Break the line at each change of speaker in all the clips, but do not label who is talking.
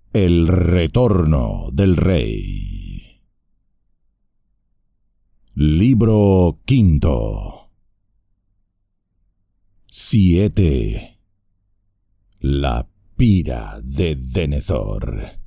El retorno del rey. Libro quinto. 7. La pira de Denethor.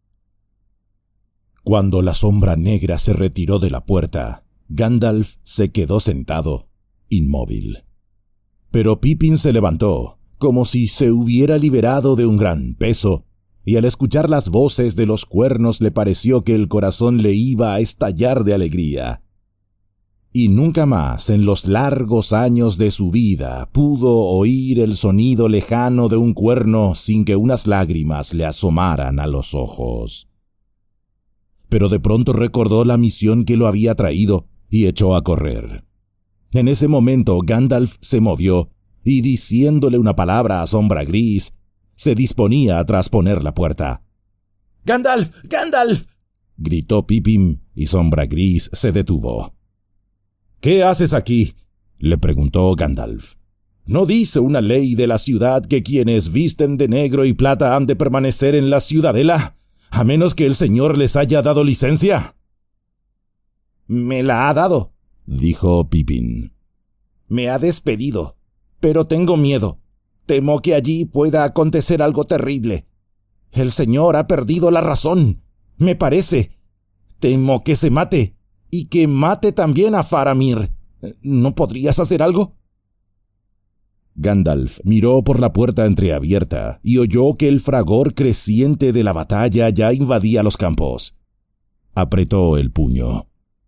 Cuando la sombra negra se retiró de la puerta, Gandalf se quedó sentado, inmóvil. Pero Pippin se levantó, como si se hubiera liberado de un gran peso, y al escuchar las voces de los cuernos le pareció que el corazón le iba a estallar de alegría. Y nunca más en los largos años de su vida pudo oír el sonido lejano de un cuerno sin que unas lágrimas le asomaran a los ojos. Pero de pronto recordó la misión que lo había traído y echó a correr. En ese momento Gandalf se movió y, diciéndole una palabra a Sombra Gris, se disponía a trasponer la puerta. «¡Gandalf! ¡Gandalf!», gritó Pippin, y Sombra Gris se detuvo. «¿Qué haces aquí?», le preguntó Gandalf. «¿No dice una ley de la ciudad que quienes visten de negro y plata han de permanecer en la ciudadela, a menos que el señor les haya dado licencia?» «Me la ha dado», dijo Pippin. «Me ha despedido, pero tengo miedo. Temo que allí pueda acontecer algo terrible. El señor ha perdido la razón, me parece. Temo que se mate, y que mate también a Faramir. ¿No podrías hacer algo?». Gandalf miró por la puerta entreabierta y oyó que el fragor creciente de la batalla ya invadía los campos. Apretó el puño.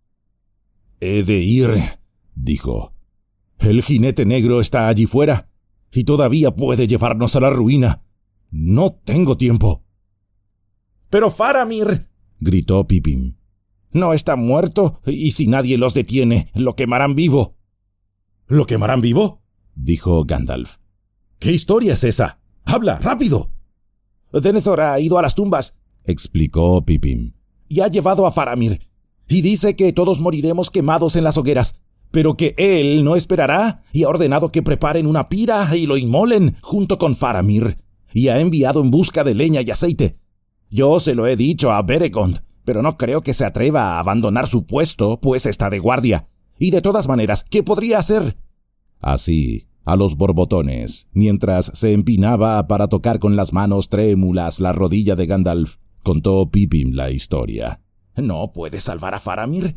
«He de ir», dijo. «El jinete negro está allí fuera, y todavía puede llevarnos a la ruina. No tengo tiempo». «¡Pero Faramir!», gritó Pippin. «No está muerto, y si nadie los detiene, lo quemarán vivo». «¿Lo quemarán vivo?», dijo Gandalf. «¿Qué historia es esa? ¡Habla, rápido!». «Denethor ha ido a las tumbas», explicó Pippin, «y ha llevado a Faramir, y dice que todos moriremos quemados en las hogueras, pero que él no esperará, y ha ordenado que preparen una pira y lo inmolen junto con Faramir, y ha enviado en busca de leña y aceite. Yo se lo he dicho a Beregond, pero no creo que se atreva a abandonar su puesto, pues está de guardia. Y de todas maneras, ¿qué podría hacer?». Así, a los borbotones, mientras se empinaba para tocar con las manos trémulas la rodilla de Gandalf, contó Pippin la historia. «¿No puede salvar a Faramir?».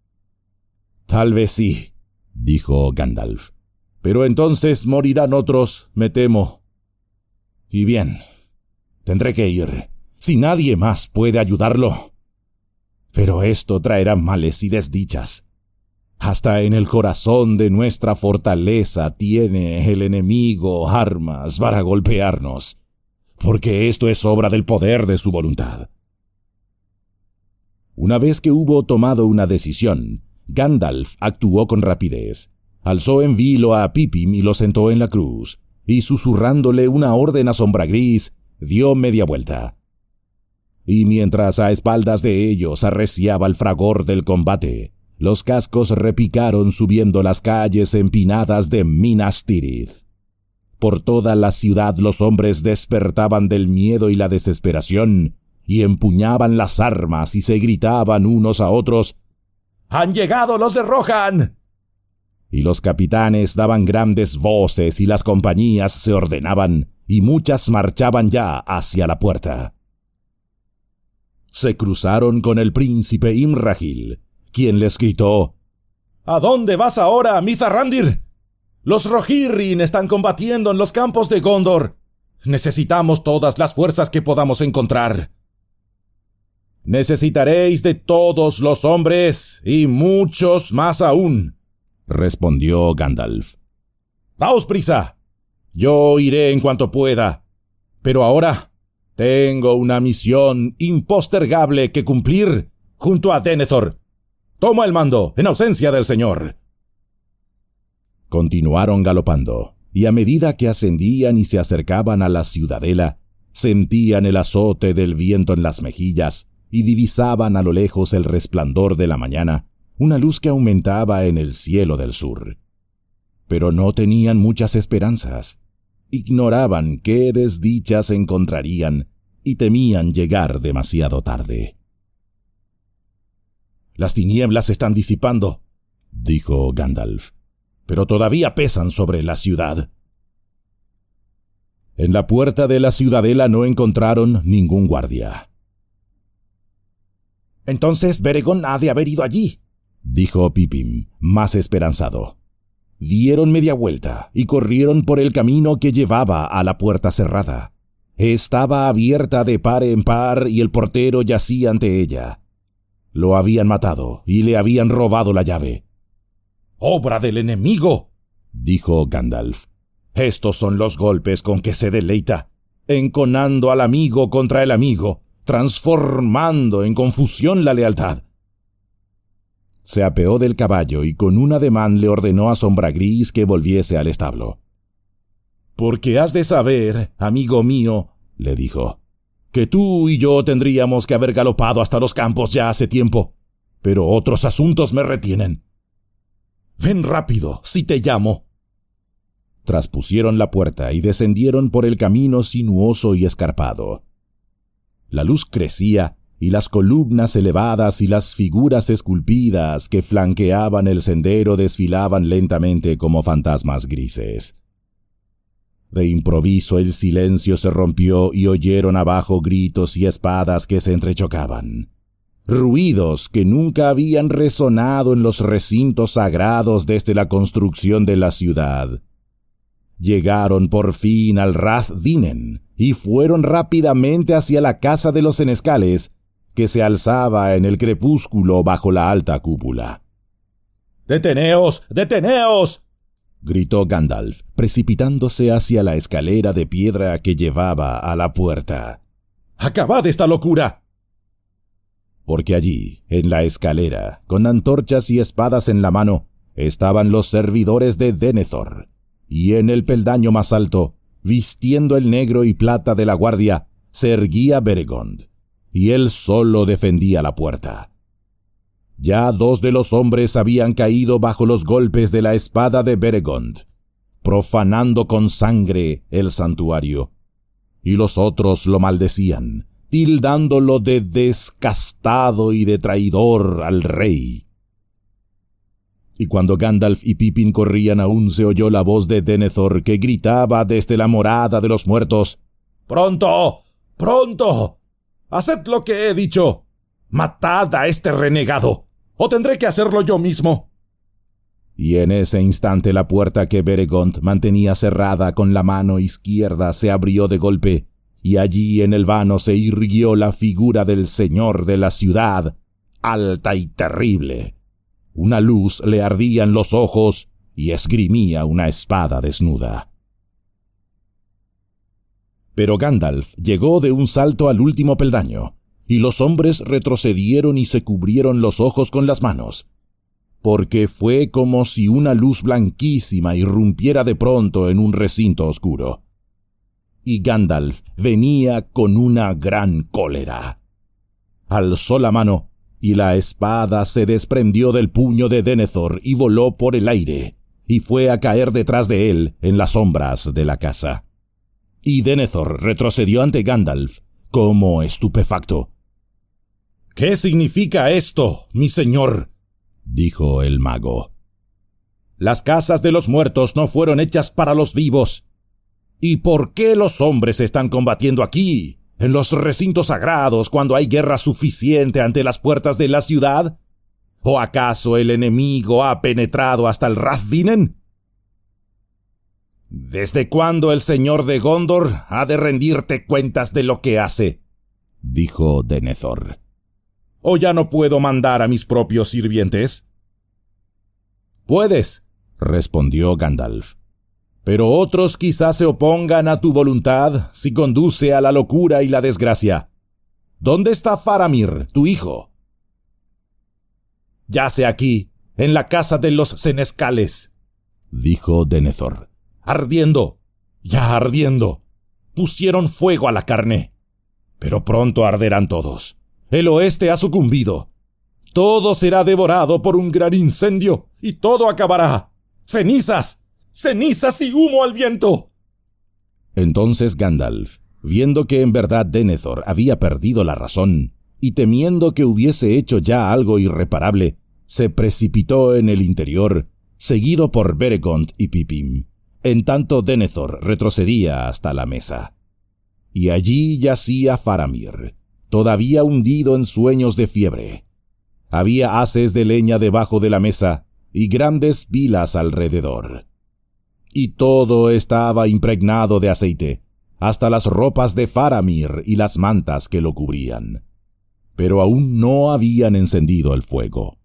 «Tal vez sí», dijo Gandalf. «Pero entonces morirán otros, me temo. Y bien, tendré que ir, si nadie más puede ayudarlo. Pero esto traerá males y desdichas. Hasta en el corazón de nuestra fortaleza tiene el enemigo armas para golpearnos, porque esto es obra del poder de su voluntad». Una vez que hubo tomado una decisión, Gandalf actuó con rapidez. Alzó en vilo a Pippin y lo sentó en la cruz, y susurrándole una orden a Sombra Gris, dio media vuelta. Y mientras a espaldas de ellos arreciaba el fragor del combate, los cascos repicaron subiendo las calles empinadas de Minas Tirith. Por toda la ciudad los hombres despertaban del miedo y la desesperación, y empuñaban las armas y se gritaban unos a otros: «¡Han llegado los de Rohan!». Y los capitanes daban grandes voces y las compañías se ordenaban, y muchas marchaban ya hacia la puerta. Se cruzaron con el príncipe Imrahil, quien les gritó: «¿A dónde vas ahora, Mithrandir? Los Rohirrim están combatiendo en los campos de Gondor. Necesitamos todas las fuerzas que podamos encontrar». «Necesitaréis de todos los hombres, y muchos más aún», respondió Gandalf. «Daos prisa. Yo iré en cuanto pueda. Pero ahora tengo una misión impostergable que cumplir junto a Denethor. Toma el mando, en ausencia del señor». Continuaron galopando, y a medida que ascendían y se acercaban a la ciudadela, sentían el azote del viento en las mejillas, y divisaban a lo lejos el resplandor de la mañana, una luz que aumentaba en el cielo del sur. Pero no tenían muchas esperanzas. Ignoraban qué desdichas encontrarían, y temían llegar demasiado tarde. «Las tinieblas se están disipando», dijo Gandalf, «pero todavía pesan sobre la ciudad». En la puerta de la ciudadela no encontraron ningún guardia. «Entonces Beregond ha de haber ido allí», dijo Pippin, más esperanzado. Dieron media vuelta y corrieron por el camino que llevaba a la puerta cerrada. Estaba abierta de par en par y el portero yacía ante ella. Lo habían matado y le habían robado la llave. «¡Obra del enemigo!», dijo Gandalf. «Estos son los golpes con que se deleita, enconando al amigo contra el amigo, transformando en confusión la lealtad». Se apeó del caballo y con un ademán le ordenó a Sombra Gris que volviese al establo. «Porque has de saber, amigo mío», le dijo, «que tú y yo tendríamos que haber galopado hasta los campos ya hace tiempo, pero otros asuntos me retienen. Ven rápido, si te llamo». Traspusieron la puerta y descendieron por el camino sinuoso y escarpado. La luz crecía y las columnas elevadas y las figuras esculpidas que flanqueaban el sendero desfilaban lentamente como fantasmas grises. De improviso el silencio se rompió y oyeron abajo gritos y espadas que se entrechocaban. Ruidos que nunca habían resonado en los recintos sagrados desde la construcción de la ciudad. Llegaron por fin al Rath Dinen y fueron rápidamente hacia la casa de los senescales, que se alzaba en el crepúsculo bajo la alta cúpula. «¡Deteneos! ¡Deteneos!», gritó Gandalf, precipitándose hacia la escalera de piedra que llevaba a la puerta. «¡Acabad esta locura!». Porque allí, en la escalera, con antorchas y espadas en la mano, estaban los servidores de Denethor, y en el peldaño más alto, vistiendo el negro y plata de la guardia, se erguía Beregond, y él solo defendía la puerta. Ya 2 de los hombres habían caído bajo los golpes de la espada de Beregond, profanando con sangre el santuario, y los otros lo maldecían, tildándolo de descastado y de traidor al rey. Y cuando Gandalf y Pippin corrían aún se oyó la voz de Denethor que gritaba desde la morada de los muertos: «¡Pronto! ¡Pronto! ¡Haced lo que he dicho! ¡Matad a este renegado! ¡O tendré que hacerlo yo mismo!». Y en ese instante la puerta que Beregond mantenía cerrada con la mano izquierda se abrió de golpe, y allí en el vano se irguió la figura del señor de la ciudad, alta y terrible. Una luz le ardía en los ojos y esgrimía una espada desnuda. Pero Gandalf llegó de un salto al último peldaño, y los hombres retrocedieron y se cubrieron los ojos con las manos, porque fue como si una luz blanquísima irrumpiera de pronto en un recinto oscuro. Y Gandalf venía con una gran cólera. Alzó la mano, y la espada se desprendió del puño de Denethor y voló por el aire, y fue a caer detrás de él en las sombras de la casa. Y Denethor retrocedió ante Gandalf, como estupefacto. «¿Qué significa esto, mi señor?», dijo el mago. «Las casas de los muertos no fueron hechas para los vivos. ¿Y por qué los hombres están combatiendo aquí, en los recintos sagrados, cuando hay guerra suficiente ante las puertas de la ciudad? ¿O acaso el enemigo ha penetrado hasta el Rath Dinen? ¿Desde cuándo el señor de Gondor ha de rendirte cuentas de lo que hace?», dijo Denethor. «¿O ya no puedo mandar a mis propios sirvientes?». «Puedes», respondió Gandalf, «pero otros quizás se opongan a tu voluntad si conduce a la locura y la desgracia. ¿Dónde está Faramir, tu hijo?». «Yace aquí, en la casa de los senescales», dijo Denethor. «Ardiendo, ya ardiendo. Pusieron fuego a la carne. Pero pronto arderán todos. El oeste ha sucumbido. Todo será devorado por un gran incendio y todo acabará. ¡Cenizas! ¡Cenizas y humo al viento!». Entonces Gandalf, Viendo que en verdad Denethor había perdido la razón, y temiendo que hubiese hecho ya algo irreparable, se precipitó en el interior, seguido por Beregond y Pippin, en tanto Denethor retrocedía hasta la mesa. Y allí yacía Faramir, todavía hundido en sueños de fiebre. Había haces de leña debajo de la mesa y grandes pilas alrededor. Y todo estaba impregnado de aceite, hasta las ropas de Faramir y las mantas que lo cubrían. Pero aún no habían encendido el fuego.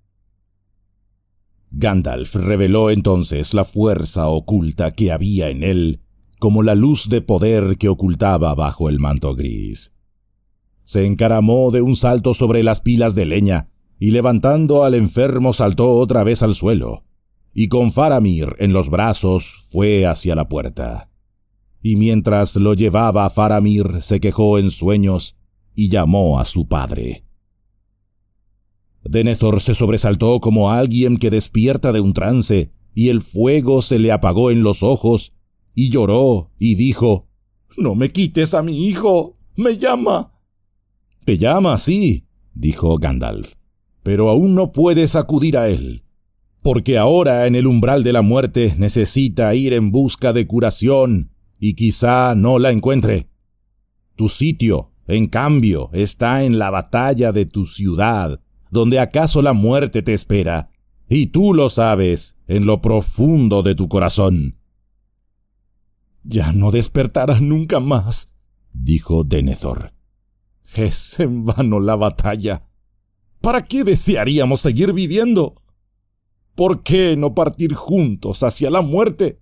Gandalf reveló entonces la fuerza oculta que había en él, como la luz de poder que ocultaba bajo el manto gris. Se encaramó de un salto sobre las pilas de leña, y levantando al enfermo saltó otra vez al suelo, y con Faramir en los brazos fue hacia la puerta. Y mientras lo llevaba Faramir se quejó en sueños, y llamó a su padre. Denethor se sobresaltó como alguien que despierta de un trance, y el fuego se le apagó en los ojos, y lloró, y dijo: «¡No me quites a mi hijo! ¡Me llama!». «Te llama, sí», dijo Gandalf, «pero aún no puedes acudir a él, porque ahora en el umbral de la muerte necesita ir en busca de curación, y quizá no la encuentre. Tu sitio, en cambio, está en la batalla de tu ciudad, donde acaso la muerte te espera, y tú lo sabes en lo profundo de tu corazón». «Ya no despertará nunca más», dijo Denethor. «Es en vano la batalla. ¿Para qué desearíamos seguir viviendo? ¿Por qué no partir juntos hacia la muerte?»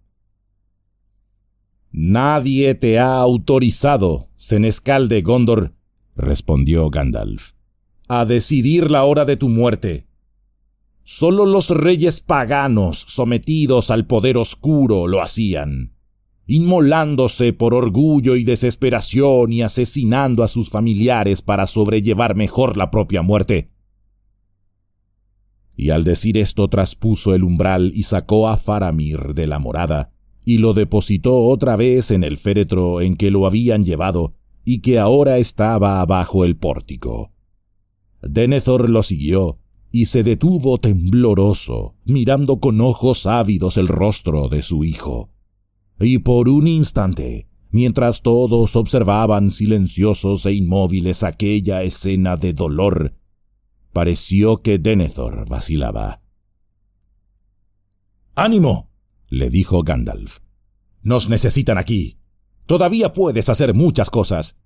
«Nadie te ha autorizado, senescal de Gondor», respondió Gandalf, «a decidir la hora de tu muerte. Solo los reyes paganos sometidos al poder oscuro lo hacían, inmolándose por orgullo y desesperación y asesinando a sus familiares para sobrellevar mejor la propia muerte». Y al decir esto traspuso el umbral y sacó a Faramir de la morada, y lo depositó otra vez en el féretro en que lo habían llevado, y que ahora estaba abajo el pórtico. Denethor lo siguió, y se detuvo tembloroso, mirando con ojos ávidos el rostro de su hijo. Y por un instante, mientras todos observaban silenciosos e inmóviles aquella escena de dolor, pareció que Denethor vacilaba. «¡Ánimo!», le dijo Gandalf. «Nos necesitan aquí. Todavía puedes hacer muchas cosas».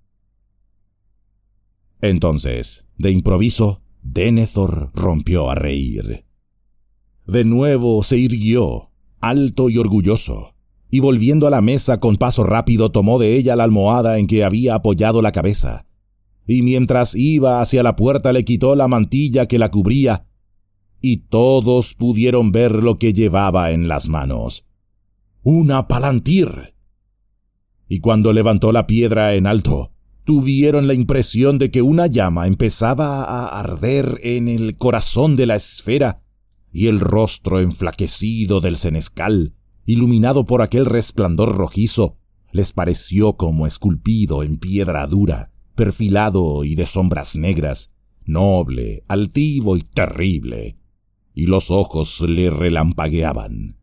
Entonces, de improviso, Denethor rompió a reír. De nuevo se irguió, alto y orgulloso, y volviendo a la mesa con paso rápido tomó de ella la almohada en que había apoyado la cabeza, y mientras iba hacia la puerta le quitó la mantilla que la cubría, y todos pudieron ver lo que llevaba en las manos: una palantir. Y cuando levantó la piedra en alto, tuvieron la impresión de que una llama empezaba a arder en el corazón de la esfera, y el rostro enflaquecido del senescal, iluminado por aquel resplandor rojizo, les pareció como esculpido en piedra dura, perfilado y de sombras negras, noble, altivo y terrible, y los ojos le relampagueaban.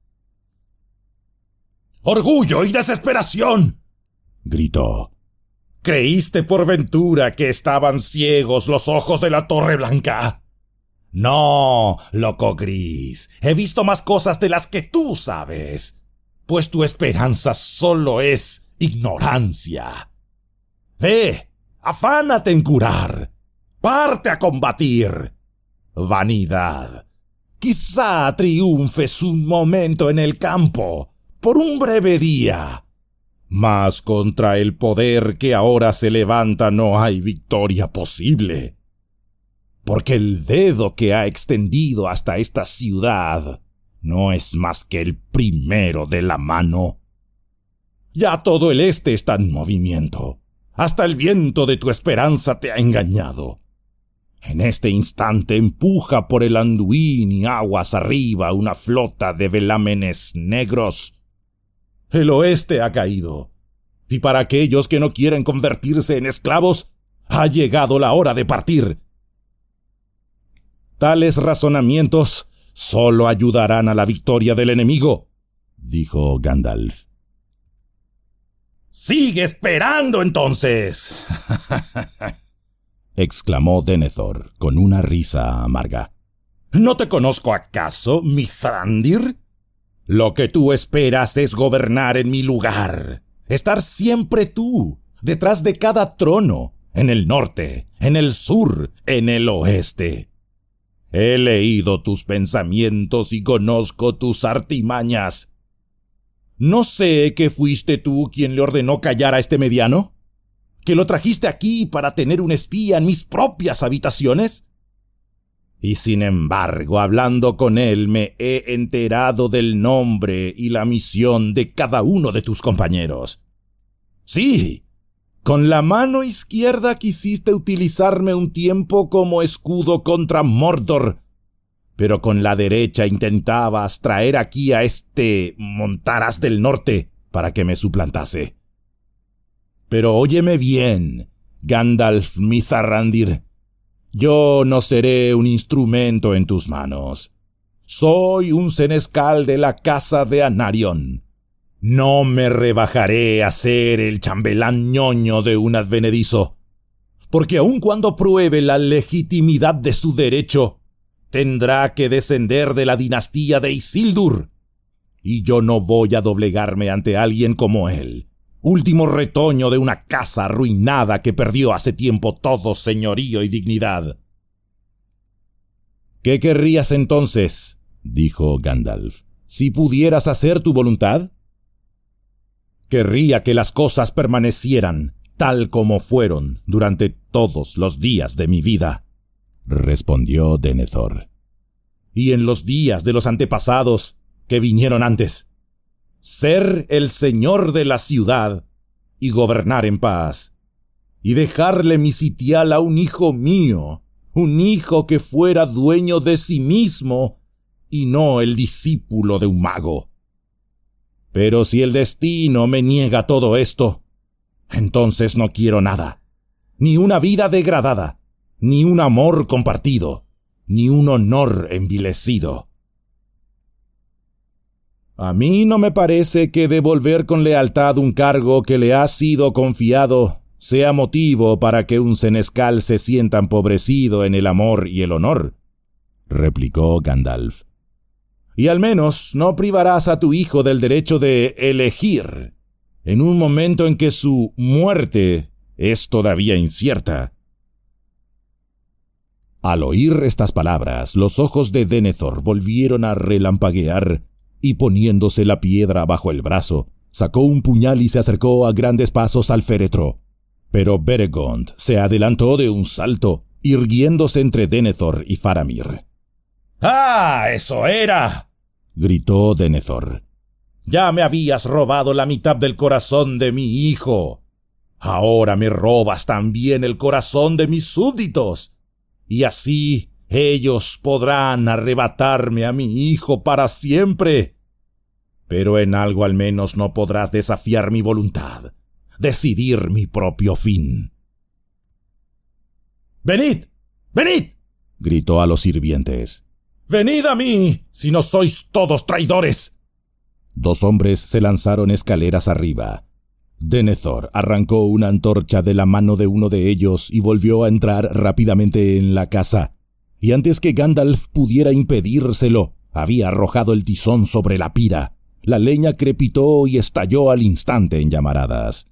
«¡Orgullo y desesperación!», gritó. «¿Creíste por ventura que estaban ciegos los ojos de la Torre Blanca? No, loco gris, he visto más cosas de las que tú sabes, pues tu esperanza solo es ignorancia. Ve, afánate en curar, parte a combatir. Vanidad, quizá triunfes un momento en el campo, por un breve día, mas contra el poder que ahora se levanta no hay victoria posible, porque el dedo que ha extendido hasta esta ciudad no es más que el primero de la mano. Ya todo el este está en movimiento. Hasta el viento de tu esperanza te ha engañado. En este instante empuja por el Anduin y aguas arriba una flota de velámenes negros. El oeste ha caído, y para aquellos que no quieren convertirse en esclavos, ha llegado la hora de partir. Tales razonamientos solo ayudarán a la victoria del enemigo, dijo Gandalf. ¡Sigue esperando, entonces! exclamó Denethor con una risa amarga. ¿No te conozco acaso, Mithrandir? Lo que tú esperas es gobernar en mi lugar, estar siempre tú, detrás de cada trono, en el norte, en el sur, en el oeste. He leído tus pensamientos y conozco tus artimañas. ¿No sé que fuiste tú quien le ordenó callar a este mediano? ¿Que lo trajiste aquí para tener un espía en mis propias habitaciones? Y sin embargo, hablando con él, me he enterado del nombre y la misión de cada uno de tus compañeros. Sí, con la mano izquierda quisiste utilizarme un tiempo como escudo contra Mordor, pero con la derecha intentabas traer aquí a este Montaraz del Norte para que me suplantase. Pero óyeme bien, Gandalf Mithrandir. Yo no seré un instrumento en tus manos. Soy un senescal de la casa de Anarion. No me rebajaré a ser el chambelán ñoño de un advenedizo, porque aun cuando pruebe la legitimidad de su derecho, tendrá que descender de la dinastía de Isildur, y yo no voy a doblegarme ante alguien como él, último retoño de una casa arruinada que perdió hace tiempo todo señorío y dignidad. ¿Qué querrías entonces?, dijo Gandalf, si pudieras hacer tu voluntad. Querría que las cosas permanecieran tal como fueron durante todos los días de mi vida, respondió Denethor. Y en los días de los antepasados que vinieron antes, ser el señor de la ciudad y gobernar en paz, y dejarle mi sitial a un hijo mío, un hijo que fuera dueño de sí mismo y no el discípulo de un mago. Pero si el destino me niega todo esto, entonces no quiero nada, ni una vida degradada, ni un amor compartido, ni un honor envilecido. A mí no me parece que devolver con lealtad un cargo que le ha sido confiado sea motivo para que un senescal se sienta empobrecido en el amor y el honor, replicó Gandalf. Y al menos no privarás a tu hijo del derecho de elegir, en un momento en que su muerte es todavía incierta. Al oír estas palabras, los ojos de Denethor volvieron a relampaguear, y poniéndose la piedra bajo el brazo, sacó un puñal y se acercó a grandes pasos al féretro. Pero Beregond se adelantó de un salto, irguiéndose entre Denethor y Faramir. ¡Ah, eso era!, gritó Denethor. «Ya me habías robado la mitad del corazón de mi hijo. Ahora me robas también el corazón de mis súbditos, y así ellos podrán arrebatarme a mi hijo para siempre. Pero en algo al menos no podrás desafiar mi voluntad, decidir mi propio fin». «¡Venid! ¡Venid!», gritó a los sirvientes. «¡Venid a mí, si no sois todos traidores!». Dos hombres se lanzaron escaleras arriba. Denethor arrancó una antorcha de la mano de uno de ellos y volvió a entrar rápidamente en la casa. Y antes que Gandalf pudiera impedírselo, había arrojado el tizón sobre la pira. La leña crepitó y estalló al instante en llamaradas.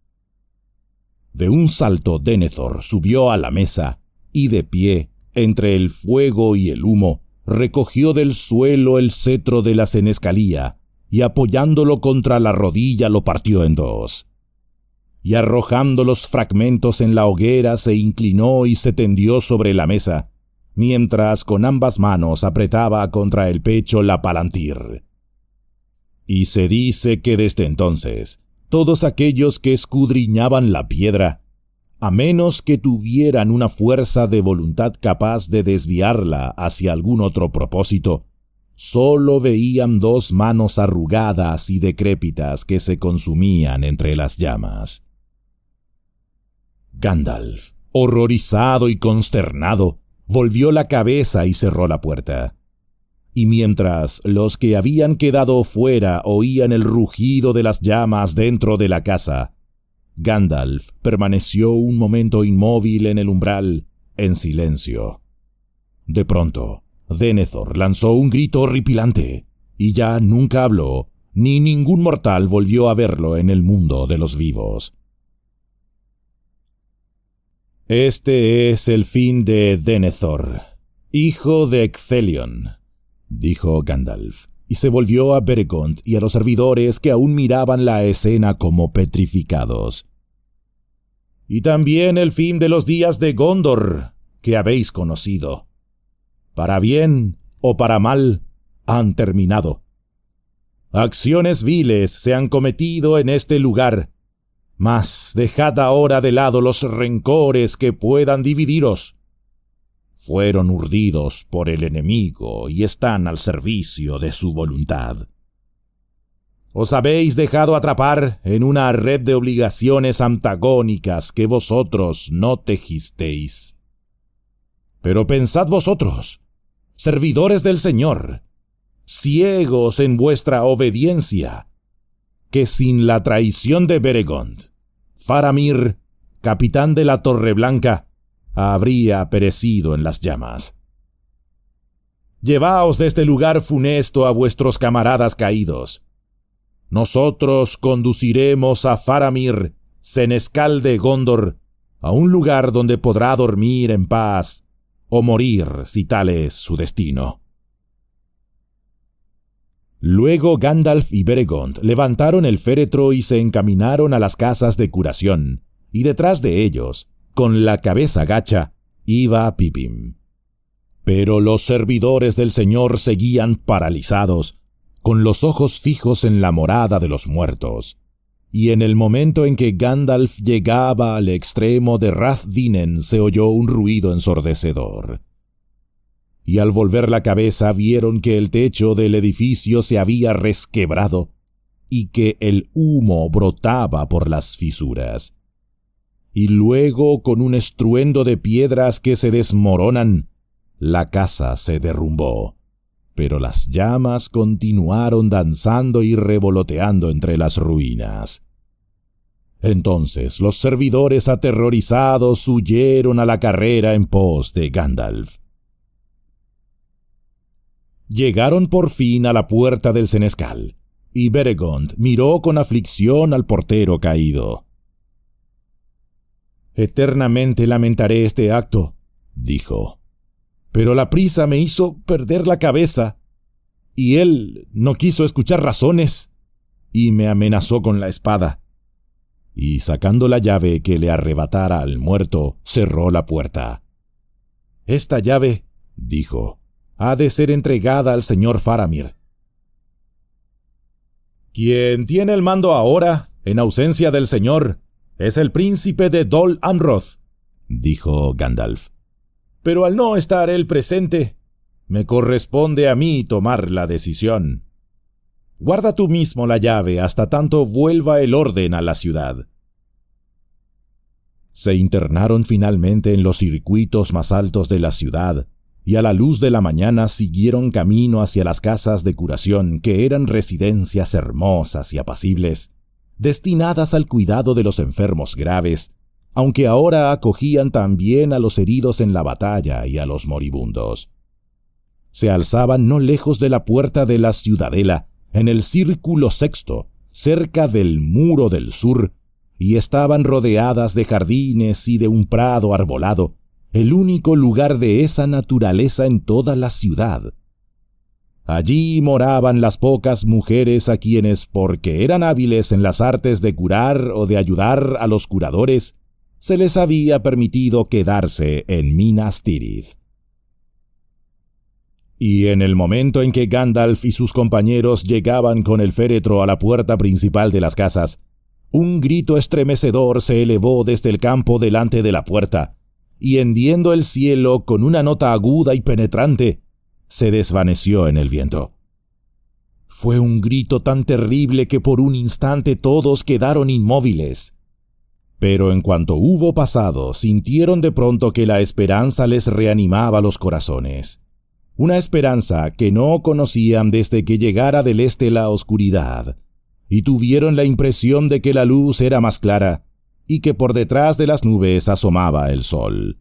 De un salto Denethor subió a la mesa y de pie, entre el fuego y el humo, recogió del suelo el cetro de la senescalía y apoyándolo contra la rodilla lo partió en dos. Y arrojando los fragmentos en la hoguera se inclinó y se tendió sobre la mesa, mientras con ambas manos apretaba contra el pecho la palantir. Y se dice que desde entonces todos aquellos que escudriñaban la piedra, a menos que tuvieran una fuerza de voluntad capaz de desviarla hacia algún otro propósito, solo veían 2 manos arrugadas y decrépitas que se consumían entre las llamas. Gandalf, horrorizado y consternado, volvió la cabeza y cerró la puerta. Y mientras los que habían quedado fuera oían el rugido de las llamas dentro de la casa, Gandalf permaneció un momento inmóvil en el umbral, en silencio. De pronto, Denethor lanzó un grito horripilante, y ya nunca habló, ni ningún mortal volvió a verlo en el mundo de los vivos. «Este es el fin de Denethor, hijo de Ecthelion», dijo Gandalf, y se volvió a Beregond y a los servidores que aún miraban la escena como petrificados. «Y también el fin de los días de Gondor, que habéis conocido. Para bien o para mal, han terminado. Acciones viles se han cometido en este lugar, mas dejad ahora de lado los rencores que puedan dividiros. Fueron urdidos por el enemigo y están al servicio de su voluntad. Os habéis dejado atrapar en una red de obligaciones antagónicas que vosotros no tejisteis. Pero pensad vosotros, servidores del Señor, ciegos en vuestra obediencia, que sin la traición de Beregond, Faramir, capitán de la Torre Blanca, habría perecido en las llamas. Llevaos de este lugar funesto a vuestros camaradas caídos. Nosotros conduciremos a Faramir, senescal de Gondor, a un lugar donde podrá dormir en paz o morir si tal es su destino». Luego Gandalf y Beregond levantaron el féretro y se encaminaron a las casas de curación, y detrás de ellos, con la cabeza gacha, iba Pippin. Pero los servidores del Señor seguían paralizados, con los ojos fijos en la morada de los muertos, y en el momento en que Gandalf llegaba al extremo de Rath Dinen se oyó un ruido ensordecedor. Y al volver la cabeza vieron que el techo del edificio se había resquebrado y que el humo brotaba por las fisuras. Y luego, con un estruendo de piedras que se desmoronan, la casa se derrumbó, pero las llamas continuaron danzando y revoloteando entre las ruinas. Entonces los servidores aterrorizados huyeron a la carrera en pos de Gandalf. Llegaron por fin a la puerta del senescal, y Beregond miró con aflicción al portero caído. «Eternamente lamentaré este acto», dijo, «pero la prisa me hizo perder la cabeza, y él no quiso escuchar razones, y me amenazó con la espada». Y sacando la llave que le arrebatara al muerto, cerró la puerta. «Esta llave», dijo, «ha de ser entregada al señor Faramir». «Quien tiene el mando ahora, en ausencia del señor, es el príncipe de Dol Amroth», dijo Gandalf. «Pero al no estar él presente, me corresponde a mí tomar la decisión. Guarda tú mismo la llave hasta tanto vuelva el orden a la ciudad». Se internaron finalmente en los circuitos más altos de la ciudad, y a la luz de la mañana siguieron camino hacia las casas de curación, que eran residencias hermosas y apacibles, destinadas al cuidado de los enfermos graves, aunque ahora acogían también a los heridos en la batalla y a los moribundos. Se alzaban no lejos de la puerta de la ciudadela, en el círculo sexto, cerca del muro del sur, y estaban rodeadas de jardines y de un prado arbolado, el único lugar de esa naturaleza en toda la ciudad. Allí moraban las pocas mujeres a quienes, porque eran hábiles en las artes de curar o de ayudar a los curadores, se les había permitido quedarse en Minas Tirith. Y en el momento en que Gandalf y sus compañeros llegaban con el féretro a la puerta principal de las casas, un grito estremecedor se elevó desde el campo delante de la puerta, y hendiendo el cielo con una nota aguda y penetrante, se desvaneció en el viento. Fue un grito tan terrible que por un instante todos quedaron inmóviles. Pero en cuanto hubo pasado, sintieron de pronto que la esperanza les reanimaba los corazones. Una esperanza que no conocían desde que llegara del este la oscuridad, y tuvieron la impresión de que la luz era más clara y que por detrás de las nubes asomaba el sol.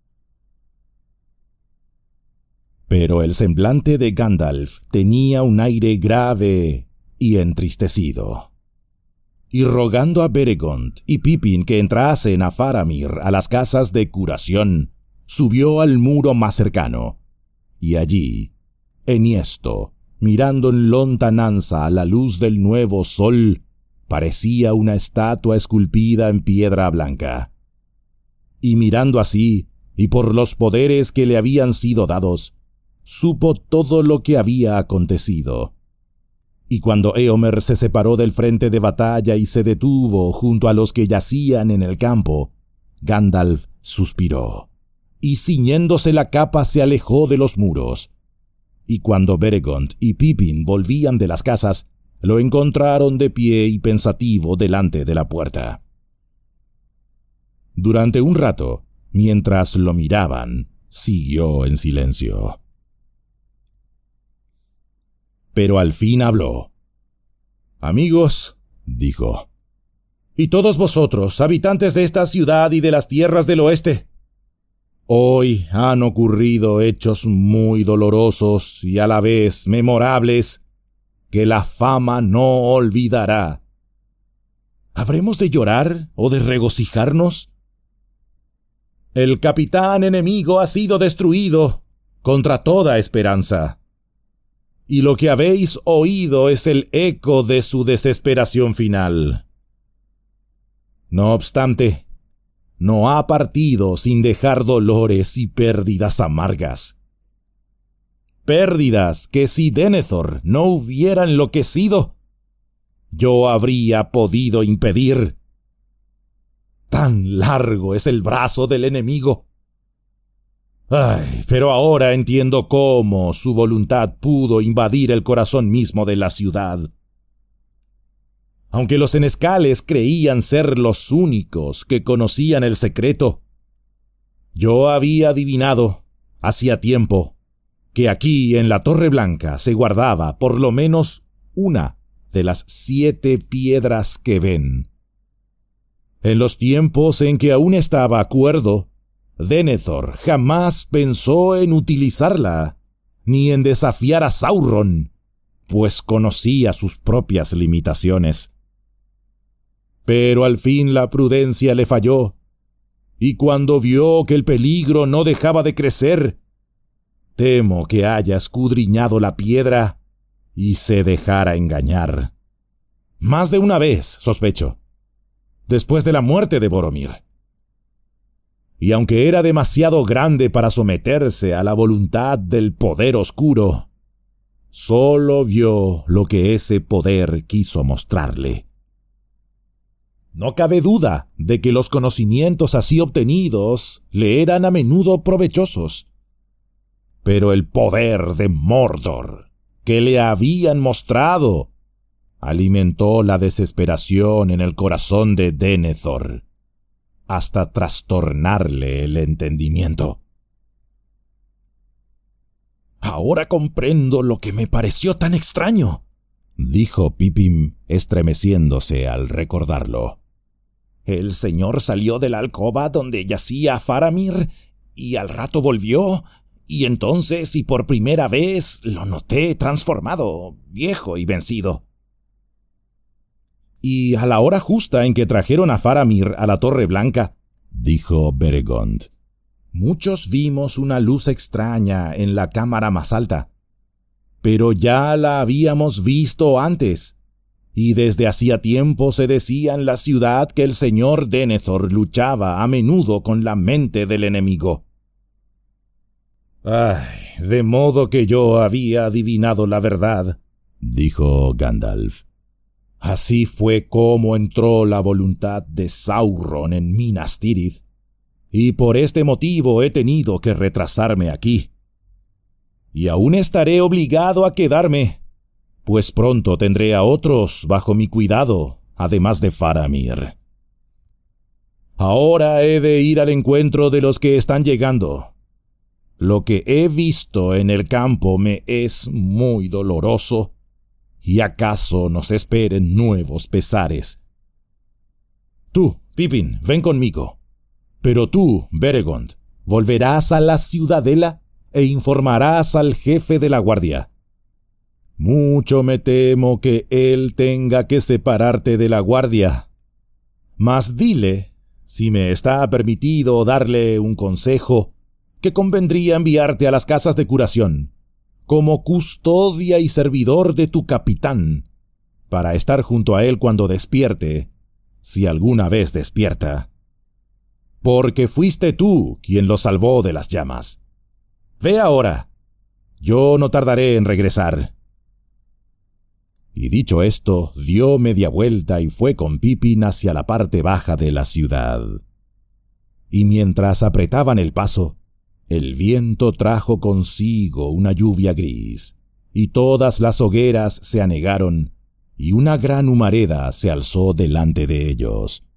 Pero el semblante de Gandalf tenía un aire grave y entristecido. Y rogando a Beregond y Pippin que entrasen a Faramir a las casas de curación, subió al muro más cercano, y allí, enhiesto, mirando en lontananza a la luz del nuevo sol, parecía una estatua esculpida en piedra blanca. Y mirando así, y por los poderes que le habían sido dados, supo todo lo que había acontecido. Y cuando Éomer se separó del frente de batalla y se detuvo junto a los que yacían en el campo, Gandalf suspiró, y ciñéndose la capa se alejó de los muros. Y cuando Beregond y Pippin volvían de las casas, lo encontraron de pie y pensativo delante de la puerta. Durante un rato, mientras lo miraban, siguió en silencio. Pero al fin habló. «Amigos», dijo, «y todos vosotros, habitantes de esta ciudad y de las tierras del oeste, hoy han ocurrido hechos muy dolorosos y a la vez memorables que la fama no olvidará. ¿Habremos de llorar o de regocijarnos? El capitán enemigo ha sido destruido contra toda esperanza, y lo que habéis oído es el eco de su desesperación final. No obstante, no ha partido sin dejar dolores y pérdidas amargas. Pérdidas que si Denethor no hubiera enloquecido, yo habría podido impedir. Tan largo es el brazo del enemigo. Ay, pero ahora entiendo cómo su voluntad pudo invadir el corazón mismo de la ciudad. Aunque los senescales creían ser los únicos que conocían el secreto, yo había adivinado, hacía tiempo, que aquí en la Torre Blanca se guardaba por lo menos una de las 7 piedras que ven. En los tiempos en que aún estaba cuerdo, Denethor jamás pensó en utilizarla, ni en desafiar a Sauron, pues conocía sus propias limitaciones. Pero al fin la prudencia le falló, y cuando vio que el peligro no dejaba de crecer, temo que haya escudriñado la piedra y se dejara engañar. Más de una vez, sospecho, después de la muerte de Boromir. Y aunque era demasiado grande para someterse a la voluntad del poder oscuro, solo vio lo que ese poder quiso mostrarle. No cabe duda de que los conocimientos así obtenidos le eran a menudo provechosos. Pero el poder de Mordor que le habían mostrado alimentó la desesperación en el corazón de Denethor, hasta trastornarle el entendimiento. «Ahora comprendo lo que me pareció tan extraño», dijo Pippin, estremeciéndose al recordarlo. «El señor salió de la alcoba donde yacía Faramir y al rato volvió, y entonces y por primera vez lo noté transformado, viejo y vencido. Y a la hora justa en que trajeron a Faramir a la Torre Blanca», dijo Beregond, «muchos vimos una luz extraña en la cámara más alta. Pero ya la habíamos visto antes, y desde hacía tiempo se decía en la ciudad que el señor Denethor luchaba a menudo con la mente del enemigo». «Ay, de modo que yo había adivinado la verdad», dijo Gandalf. «Así fue como entró la voluntad de Sauron en Minas Tirith, y por este motivo he tenido que retrasarme aquí. y aún estaré obligado a quedarme, pues pronto tendré a otros bajo mi cuidado, además de Faramir. Ahora he de ir al encuentro de los que están llegando. Lo que he visto en el campo me es muy doloroso, y acaso nos esperen nuevos pesares. Tú, Pippin, ven conmigo. Pero tú, Beregond, volverás a la ciudadela e informarás al jefe de la guardia. Mucho me temo que él tenga que separarte de la guardia. Mas dile, si me está permitido darle un consejo, que convendría enviarte a las casas de curación, como custodia y servidor de tu capitán, para estar junto a él cuando despierte, si alguna vez despierta. Porque fuiste tú quien lo salvó de las llamas. Ve ahora. Yo no tardaré en regresar. Y dicho esto, dio media vuelta y fue con Pippin hacia la parte baja de la ciudad. Y mientras apretaban el paso, el viento trajo consigo una lluvia gris, y todas las hogueras se anegaron, y una gran humareda se alzó delante de ellos.